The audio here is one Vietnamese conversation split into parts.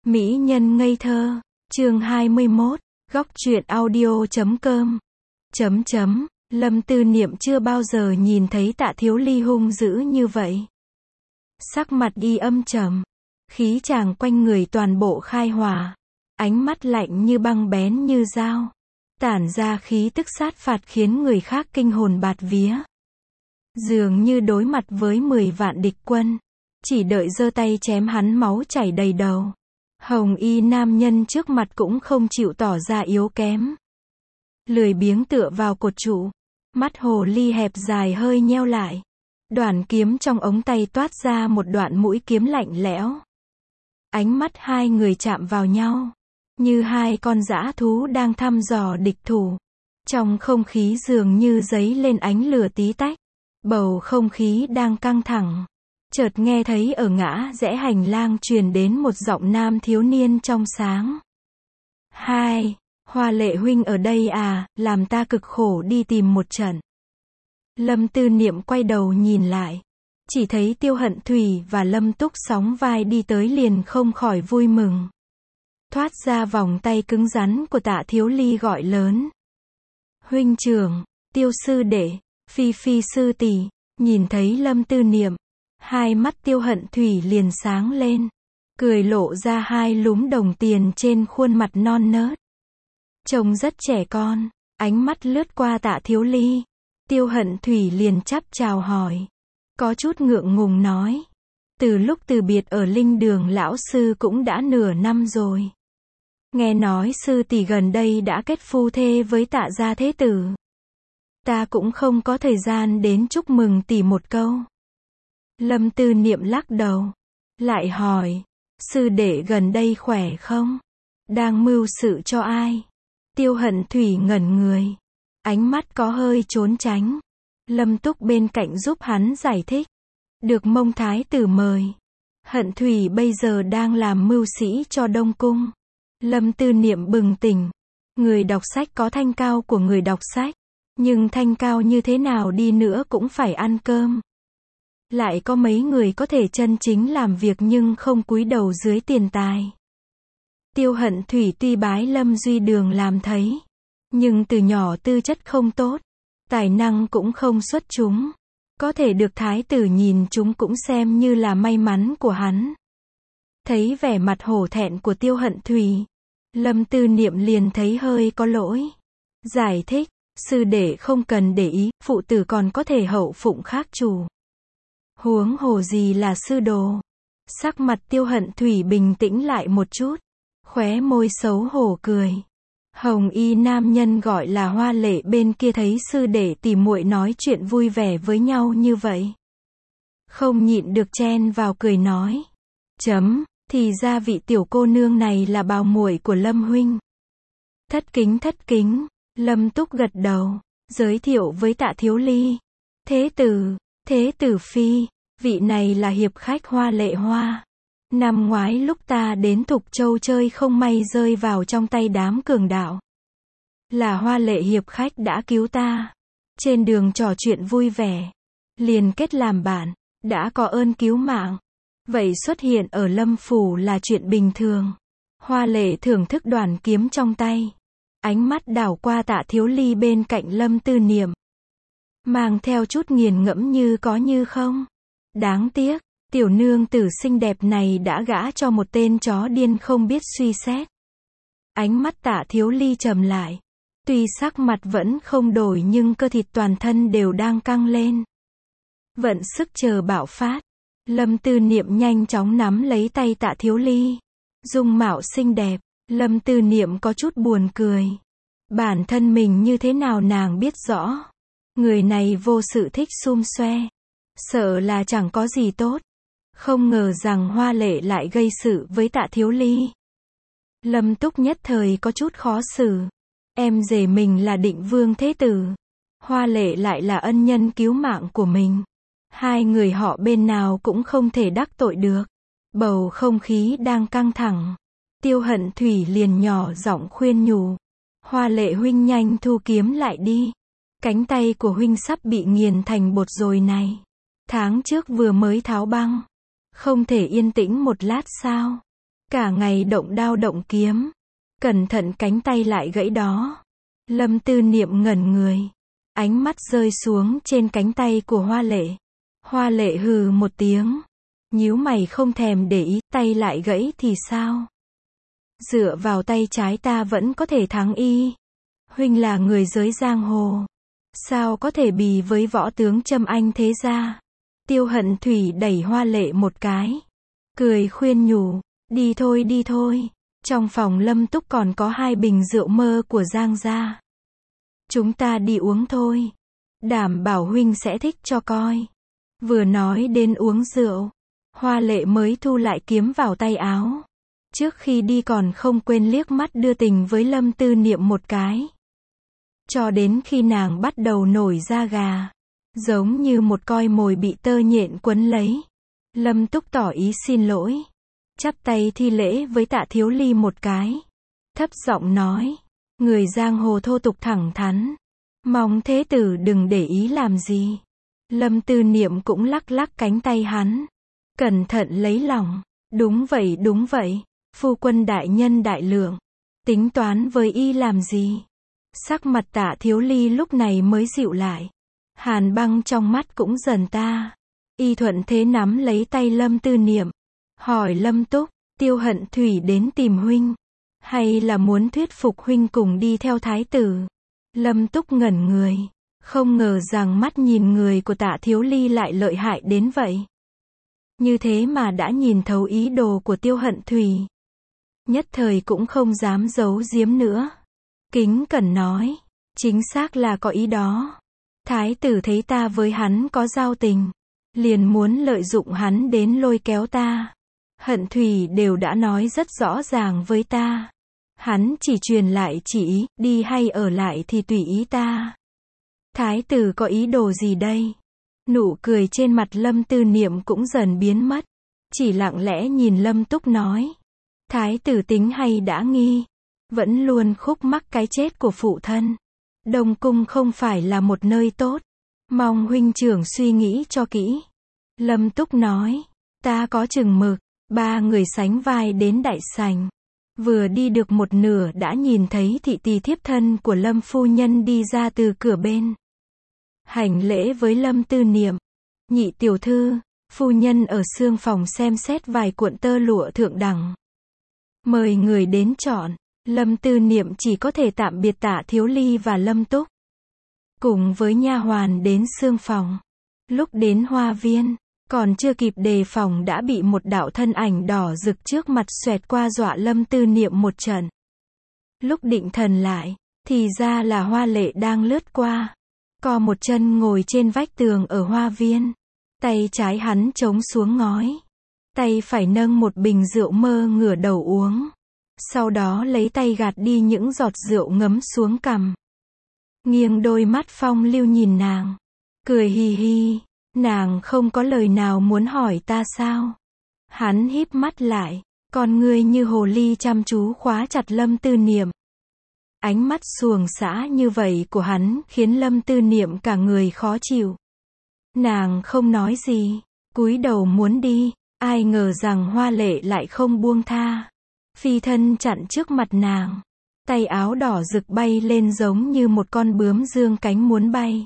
Mỹ nhân ngây thơ, chương 21, góc truyện audio.com. Lâm Tư Niệm chưa bao giờ nhìn thấy Tạ Thiếu Ly hung dữ như vậy. Sắc mặt y âm trầm, khí chàng quanh người toàn bộ khai hỏa, ánh mắt lạnh như băng bén như dao, tản ra khí tức sát phạt khiến người khác kinh hồn bạt vía. Dường như đối mặt với 10 vạn địch quân, chỉ đợi giơ tay chém hắn máu chảy đầy đầu. Hồng y nam nhân trước mặt cũng không chịu tỏ ra yếu kém. Lười biếng tựa vào cột trụ, mắt hồ ly hẹp dài hơi nheo lại. Đoạn kiếm trong ống tay toát ra một đoạn mũi kiếm lạnh lẽo. Ánh mắt hai người chạm vào nhau, như hai con dã thú đang thăm dò địch thủ. Trong không khí dường như dấy lên ánh lửa tí tách. Bầu không khí đang căng thẳng. Chợt nghe thấy ở ngã rẽ hành lang truyền đến một giọng nam thiếu niên trong sáng. Hai, Hoa Lệ huynh ở đây à, làm ta cực khổ đi tìm một trận. Lâm Tư Niệm quay đầu nhìn lại, chỉ thấy Tiêu Hận Thủy và Lâm Túc sóng vai đi tới liền không khỏi vui mừng. Thoát ra vòng tay cứng rắn của Tạ Thiếu Ly gọi lớn. Huynh trưởng, Tiêu sư đệ, Phi Phi sư tỷ. Nhìn thấy Lâm Tư Niệm, hai mắt Tiêu Hận Thủy liền sáng lên, cười lộ ra hai lúm đồng tiền trên khuôn mặt non nớt. Trông rất trẻ con, ánh mắt lướt qua Tạ Thiếu Ly. Tiêu Hận Thủy liền chắp chào hỏi, có chút ngượng ngùng nói. Từ lúc từ biệt ở Linh Đường lão sư cũng đã nửa năm rồi. Nghe nói sư tỷ gần đây đã kết phu thê với Tạ gia thế tử. Ta cũng không có thời gian đến chúc mừng tỷ một câu. Lâm Tư Niệm lắc đầu, lại hỏi, sư đệ gần đây khỏe không? Đang mưu sự cho ai? Tiêu Hận Thủy ngẩn người, ánh mắt có hơi trốn tránh. Lâm Túc bên cạnh giúp hắn giải thích, được Mông Thái tử mời. Hận Thủy bây giờ đang làm mưu sĩ cho Đông Cung. Lâm Tư Niệm bừng tỉnh, người đọc sách có thanh cao của người đọc sách. Nhưng thanh cao như thế nào đi nữa cũng phải ăn cơm. Lại có mấy người có thể chân chính làm việc nhưng không cúi đầu dưới tiền tài. Tiêu Hận Thủy tuy bái Lâm Duy Đường làm thấy, nhưng từ nhỏ tư chất không tốt, tài năng cũng không xuất chúng. Có thể được thái tử nhìn chúng cũng xem như là may mắn của hắn. Thấy vẻ mặt hổ thẹn của Tiêu Hận Thủy, Lâm Tư Niệm liền thấy hơi có lỗi. Giải thích, sư đệ không cần để ý, phụ tử còn có thể hậu phụng khác chủ. Huống hồ gì là sư đồ. Sắc mặt Tiêu Hận Thủy bình tĩnh lại một chút, khóe môi xấu hổ cười. Hồng y nam nhân gọi là Hoa Lệ bên kia thấy sư đệ tỉ muội nói chuyện vui vẻ với nhau như vậy, không nhịn được chen vào cười nói. Thì ra vị tiểu cô nương này là bào muội của Lâm huynh. Thất kính. Lâm Túc gật đầu, giới thiệu với Tạ Thiếu Ly. Thế tử phi, vị này là hiệp khách Hoa Lệ Hoa. Năm ngoái lúc ta đến Thục Châu chơi không may rơi vào trong tay đám cường đạo. Là Hoa Lệ hiệp khách đã cứu ta. Trên đường trò chuyện vui vẻ, liền kết làm bạn, đã có ơn cứu mạng. Vậy xuất hiện ở Lâm phủ là chuyện bình thường. Hoa Lệ thưởng thức đoàn kiếm trong tay, ánh mắt đảo qua Tạ Thiếu Ly bên cạnh Lâm Tư Niệm, mang theo chút nghiền ngẫm như có như không. Đáng tiếc, tiểu nương tử xinh đẹp này đã gả cho một tên chó điên không biết suy xét. Ánh mắt Tạ Thiếu Ly trầm lại, tuy sắc mặt vẫn không đổi nhưng cơ thịt toàn thân đều đang căng lên. Vận sức chờ bạo phát, Lâm Tư Niệm nhanh chóng nắm lấy tay Tạ Thiếu Ly. Dung mạo xinh đẹp, Lâm Tư Niệm có chút buồn cười. Bản thân mình như thế nào nàng biết rõ. Người này vô sự thích xum xoe, sợ là chẳng có gì tốt. Không ngờ rằng Hoa Lệ lại gây sự với Tạ Thiếu Ly. Lâm Túc nhất thời có chút khó xử. Em rể mình là Định Vương thế tử, Hoa Lệ lại là ân nhân cứu mạng của mình. Hai người họ bên nào cũng không thể đắc tội được. Bầu không khí đang căng thẳng. Tiêu Hận Thủy liền nhỏ giọng khuyên nhủ. Hoa Lệ huynh nhanh thu kiếm lại đi. Cánh tay của huynh sắp bị nghiền thành bột rồi này. Tháng trước vừa mới tháo băng. Không thể yên tĩnh một lát sao? Cả ngày động đao động kiếm. Cẩn thận cánh tay lại gãy đó. Lâm Tư Niệm ngẩn người. Ánh mắt rơi xuống trên cánh tay của Hoa Lệ. Hoa Lệ hừ một tiếng. Nhíu mày không thèm để ý, tay lại gãy thì sao? Dựa vào tay trái ta vẫn có thể thắng y. Huynh là người giới giang hồ. Sao có thể bì với võ tướng Trâm Anh thế gia? Tiêu Hận Thủy đẩy Hoa Lệ một cái. Cười khuyên nhủ, đi thôi đi thôi. Trong phòng Lâm Túc còn có 2 bình rượu mơ của Giang gia. Chúng ta đi uống thôi. Đảm bảo huynh sẽ thích cho coi. Vừa nói đến uống rượu, Hoa Lệ mới thu lại kiếm vào tay áo. Trước khi đi còn không quên liếc mắt đưa tình với Lâm Tư Niệm một cái. Cho đến khi nàng bắt đầu nổi da gà. Giống như một coi mồi bị tơ nhện quấn lấy. Lâm Túc tỏ ý xin lỗi. Chắp tay thi lễ với Tạ Thiếu Ly một cái. Thấp giọng nói. Người giang hồ thô tục thẳng thắn. Mong thế tử đừng để ý làm gì. Lâm Tư Niệm cũng lắc lắc cánh tay hắn. Cẩn thận lấy lòng. Đúng vậy. Phu quân đại nhân đại lượng. Tính toán với y làm gì? Sắc mặt Tạ Thiếu Ly lúc này mới dịu lại. Hàn băng trong mắt cũng dần ta. Y thuận thế nắm lấy tay Lâm Tư Niệm. Hỏi Lâm Túc, Tiêu Hận Thủy đến tìm huynh. Hay là muốn thuyết phục huynh cùng đi theo thái tử? Lâm Túc ngẩn người. Không ngờ rằng mắt nhìn người của Tạ Thiếu Ly lại lợi hại đến vậy. Như thế mà đã nhìn thấu ý đồ của Tiêu Hận Thủy. Nhất thời cũng không dám giấu giếm nữa. Kính cẩn nói. Chính xác là có ý đó. Thái tử thấy ta với hắn có giao tình. Liền muốn lợi dụng hắn đến lôi kéo ta. Hận Thủy đều đã nói rất rõ ràng với ta. Hắn chỉ truyền lại chỉ ý, đi hay ở lại thì tùy ý ta. Thái tử có ý đồ gì đây? Nụ cười trên mặt Lâm Tư Niệm cũng dần biến mất. Chỉ lặng lẽ nhìn Lâm Túc nói. Thái tử tính hay đã nghi. Vẫn luôn khúc mắc cái chết của phụ thân. Đông cung không phải là một nơi tốt. Mong huynh trưởng suy nghĩ cho kỹ. Lâm Túc nói. Ta có chừng mực. 3 người sánh vai đến đại sảnh. Vừa đi được một nửa đã nhìn thấy thị tỳ thiếp thân của Lâm phu nhân đi ra từ cửa bên. Hành lễ với Lâm Tư Niệm. Nhị tiểu thư, phu nhân ở xương phòng xem xét vài cuộn tơ lụa thượng đẳng. Mời người đến chọn. Lâm Tư Niệm chỉ có thể tạm biệt Tạ Thiếu Ly và Lâm Túc. Cùng với nha hoàn đến xương phòng. Lúc đến hoa viên, còn chưa kịp đề phòng đã bị một đạo thân ảnh đỏ rực trước mặt xoẹt qua dọa Lâm Tư Niệm một trận. Lúc định thần lại, thì ra là Hoa Lệ đang lướt qua. Co một chân ngồi trên vách tường ở hoa viên. Tay trái hắn chống xuống ngói. Tay phải nâng một bình rượu mơ ngửa đầu uống. Sau đó lấy tay gạt đi những giọt rượu ngấm xuống cằm. Nghiêng đôi mắt phong lưu nhìn nàng. Cười hì hì. Nàng không có lời nào muốn hỏi ta sao? Hắn híp mắt lại. Con ngươi như hồ ly chăm chú khóa chặt Lâm Tư Niệm. Ánh mắt xuồng xã như vậy của hắn khiến Lâm Tư Niệm cả người khó chịu. Nàng không nói gì. Cúi đầu muốn đi. Ai ngờ rằng Hoa Lệ lại không buông tha. Phi thân chặn trước mặt nàng. Tay áo đỏ rực bay lên giống như một con bướm dương cánh muốn bay.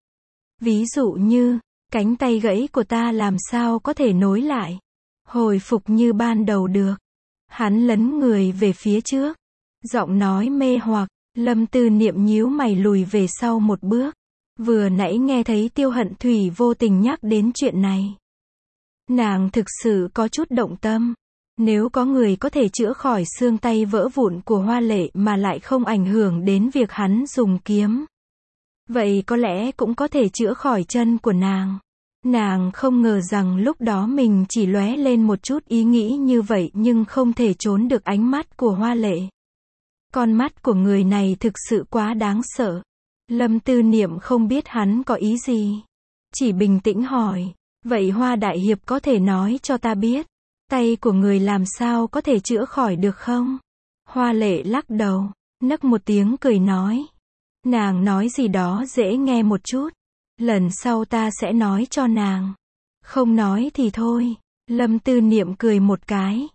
Ví dụ như, cánh tay gãy của ta làm sao có thể nối lại, hồi phục như ban đầu được. Hắn lấn người về phía trước. Giọng nói mê hoặc, Lâm Tư Niệm nhíu mày lùi về sau một bước. Vừa nãy nghe thấy Tiêu Hận Thủy vô tình nhắc đến chuyện này. Nàng thực sự có chút động tâm. Nếu có người có thể chữa khỏi xương tay vỡ vụn của Hoa Lệ mà lại không ảnh hưởng đến việc hắn dùng kiếm, vậy có lẽ cũng có thể chữa khỏi chân của nàng. Nàng không ngờ rằng lúc đó mình chỉ lóe lên một chút ý nghĩ như vậy nhưng không thể trốn được ánh mắt của Hoa Lệ. Con mắt của người này thực sự quá đáng sợ. Lâm Tư Niệm không biết hắn có ý gì. Chỉ bình tĩnh hỏi, vậy Hoa Đại Hiệp có thể nói cho ta biết, tay của người làm sao có thể chữa khỏi được không? Hoa Lệ lắc đầu, nấc một tiếng cười nói. Nàng nói gì đó dễ nghe một chút. Lần sau ta sẽ nói cho nàng. Không nói thì thôi. Lâm Tư Niệm cười một cái.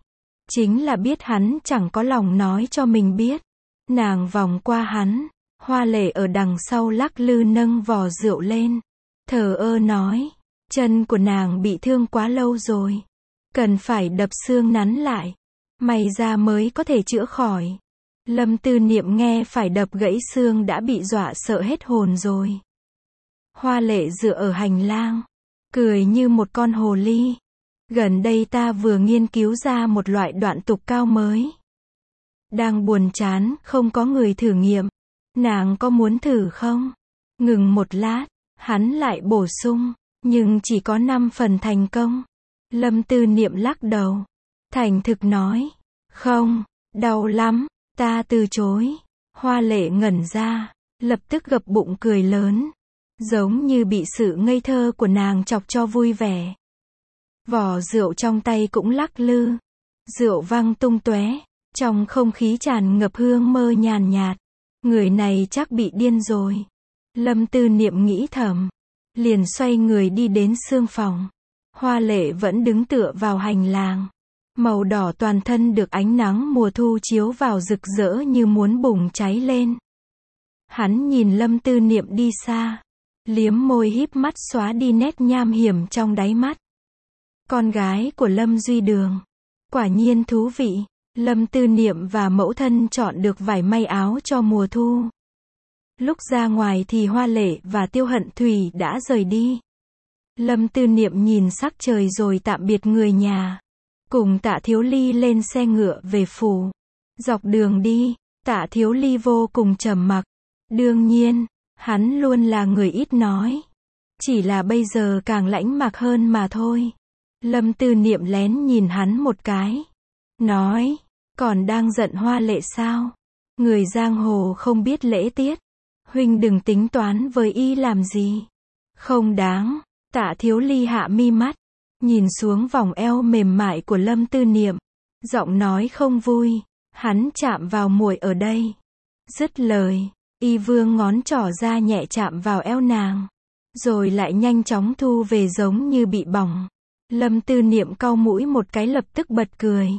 Chính là biết hắn chẳng có lòng nói cho mình biết. Nàng vòng qua hắn, Hoa Lệ ở đằng sau lắc lư nâng vò rượu lên. Thờ ơ nói, chân của nàng bị thương quá lâu rồi. Cần phải đập xương nắn lại. May ra mới có thể chữa khỏi. Lâm Tư Niệm nghe phải đập gãy xương đã bị dọa sợ hết hồn rồi. Hoa Lệ dựa ở hành lang, cười như một con hồ ly. Gần đây ta vừa nghiên cứu ra một loại đoạn tục cao mới. Đang buồn chán, không có người thử nghiệm. Nàng có muốn thử không? Ngừng một lát, hắn lại bổ sung, nhưng chỉ có 5 phần thành công. Lâm Tư Niệm lắc đầu, thành thực nói, không, đau lắm, ta từ chối. Hoa Lệ ngẩn ra, lập tức gập bụng cười lớn, giống như bị sự ngây thơ của nàng chọc cho vui vẻ. Vỏ rượu trong tay cũng lắc lư, rượu văng tung tóe, trong không khí tràn ngập hương mơ nhàn nhạt. Người này chắc bị điên rồi. Lâm Tư Niệm nghĩ thầm, liền xoay người đi đến xương phòng. Hoa Lệ vẫn đứng tựa vào hành lang. Màu đỏ toàn thân được ánh nắng mùa thu chiếu vào rực rỡ như muốn bùng cháy lên. Hắn nhìn Lâm Tư Niệm đi xa, liếm môi híp mắt xóa đi nét nham hiểm trong đáy mắt. Con gái của Lâm Duy Đường. Quả nhiên thú vị. Lâm Tư Niệm và mẫu thân chọn được vải may áo cho mùa thu. Lúc ra ngoài thì Hoa Lệ và Tiêu Hận Thủy đã rời đi. Lâm Tư Niệm nhìn sắc trời rồi tạm biệt người nhà. Cùng Tạ Thiếu Ly lên xe ngựa về phủ. Dọc đường đi, Tạ Thiếu Ly vô cùng trầm mặc. Đương nhiên, hắn luôn là người ít nói. Chỉ là bây giờ càng lãnh mặc hơn mà thôi. Lâm Tư Niệm lén nhìn hắn một cái. Nói, còn đang giận Hoa Lệ sao? Người giang hồ không biết lễ tiết. Huynh đừng tính toán với y làm gì. Không đáng. Tạ Thiếu Ly hạ mi mắt, nhìn xuống vòng eo mềm mại của Lâm Tư Niệm. Giọng nói không vui. Hắn chạm vào muội ở đây. Dứt lời, y vương ngón trỏ ra nhẹ chạm vào eo nàng. Rồi lại nhanh chóng thu về giống như bị bỏng. Lâm Tư Niệm cau mũi một cái lập tức bật cười.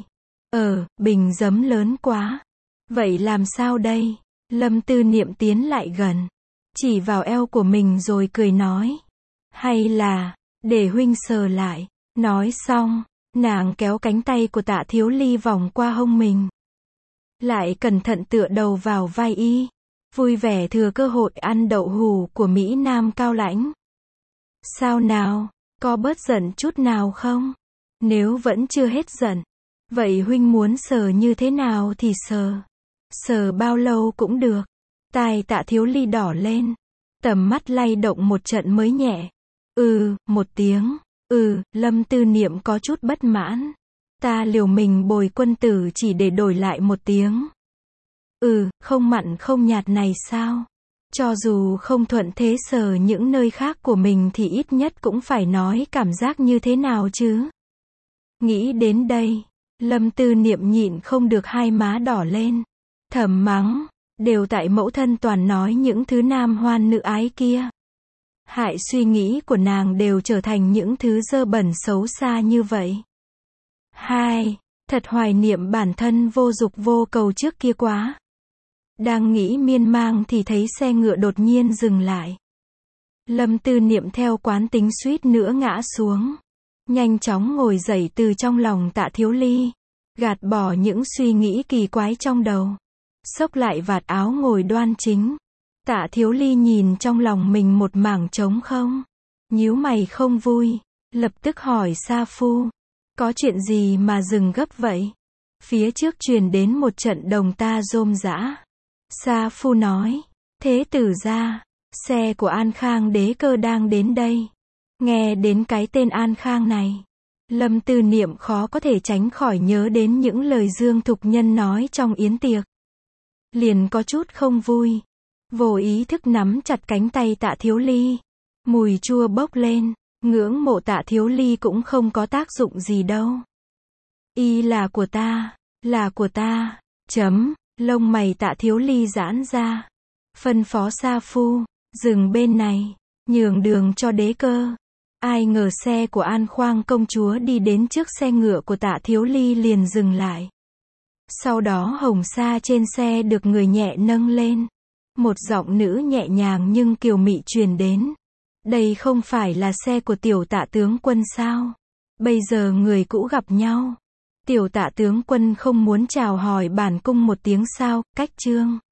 Bình giấm lớn quá. Vậy làm sao đây? Lâm Tư Niệm tiến lại gần, chỉ vào eo của mình rồi cười nói. Hay là, để huynh sờ lại. Nói xong, nàng kéo cánh tay của Tạ Thiếu Ly vòng qua hông mình. Lại cẩn thận tựa đầu vào vai y. Vui vẻ thừa cơ hội ăn đậu hù của Mỹ Nam cao lãnh. Sao nào, có bớt giận chút nào không? Nếu vẫn chưa hết giận, vậy huynh muốn sờ như thế nào thì sờ. Sờ bao lâu cũng được. Tai Tạ Thiếu Ly đỏ lên. Tầm mắt lay động một trận mới nhẹ. Một tiếng. Lâm Tư Niệm có chút bất mãn. Ta liều mình bồi quân tử chỉ để đổi lại một tiếng. Không mặn không nhạt này sao? Cho dù không thuận thế sờ những nơi khác của mình thì ít nhất cũng phải nói cảm giác như thế nào chứ. Nghĩ đến đây, Lâm Tư Niệm nhịn không được hai má đỏ lên. Thầm mắng, đều tại mẫu thân toàn nói những thứ nam hoan nữ ái kia. Hại suy nghĩ của nàng đều trở thành những thứ dơ bẩn xấu xa như vậy. Thật hoài niệm bản thân vô dục vô cầu trước kia quá. Đang nghĩ miên man thì thấy xe ngựa đột nhiên dừng lại. Lâm Tư Niệm theo quán tính suýt nữa ngã xuống. Nhanh chóng ngồi dậy từ trong lòng Tạ Thiếu Ly. Gạt bỏ những suy nghĩ kỳ quái trong đầu. Xốc lại vạt áo ngồi đoan chính. Tạ Thiếu Ly nhìn trong lòng mình một mảng trống không. Nhíu mày không vui. Lập tức hỏi Sa Phu. Có chuyện gì mà dừng gấp vậy? Phía trước truyền đến một trận đồng ta rôm rã. Sa Phu nói. Thế tử ra, xe của An Khang đế cơ đang đến đây. Nghe đến cái tên An Khang này, Lâm Tư Niệm khó có thể tránh khỏi nhớ đến những lời Dương Thục Nhân nói trong yến tiệc. Liền có chút không vui. Vô ý thức nắm chặt cánh tay Tạ Thiếu Ly. Mùi chua bốc lên. Ngưỡng mộ Tạ Thiếu Ly cũng không có tác dụng gì đâu. Y là của ta. Là của ta. Lông mày Tạ Thiếu Ly giãn ra. Phân phó Sa Phu. Dừng bên này. Nhường đường cho đế cơ. Ai ngờ xe của An Khoang công chúa đi đến trước xe ngựa của Tạ Thiếu Ly liền dừng lại. Sau đó hồng sa trên xe được người nhẹ nâng lên. Một giọng nữ nhẹ nhàng nhưng kiều mị truyền đến. Đây không phải là xe của tiểu Tạ tướng quân sao? Bây giờ người cũ gặp nhau. Tiểu Tạ tướng quân không muốn chào hỏi bản cung một tiếng sao? Cách trương.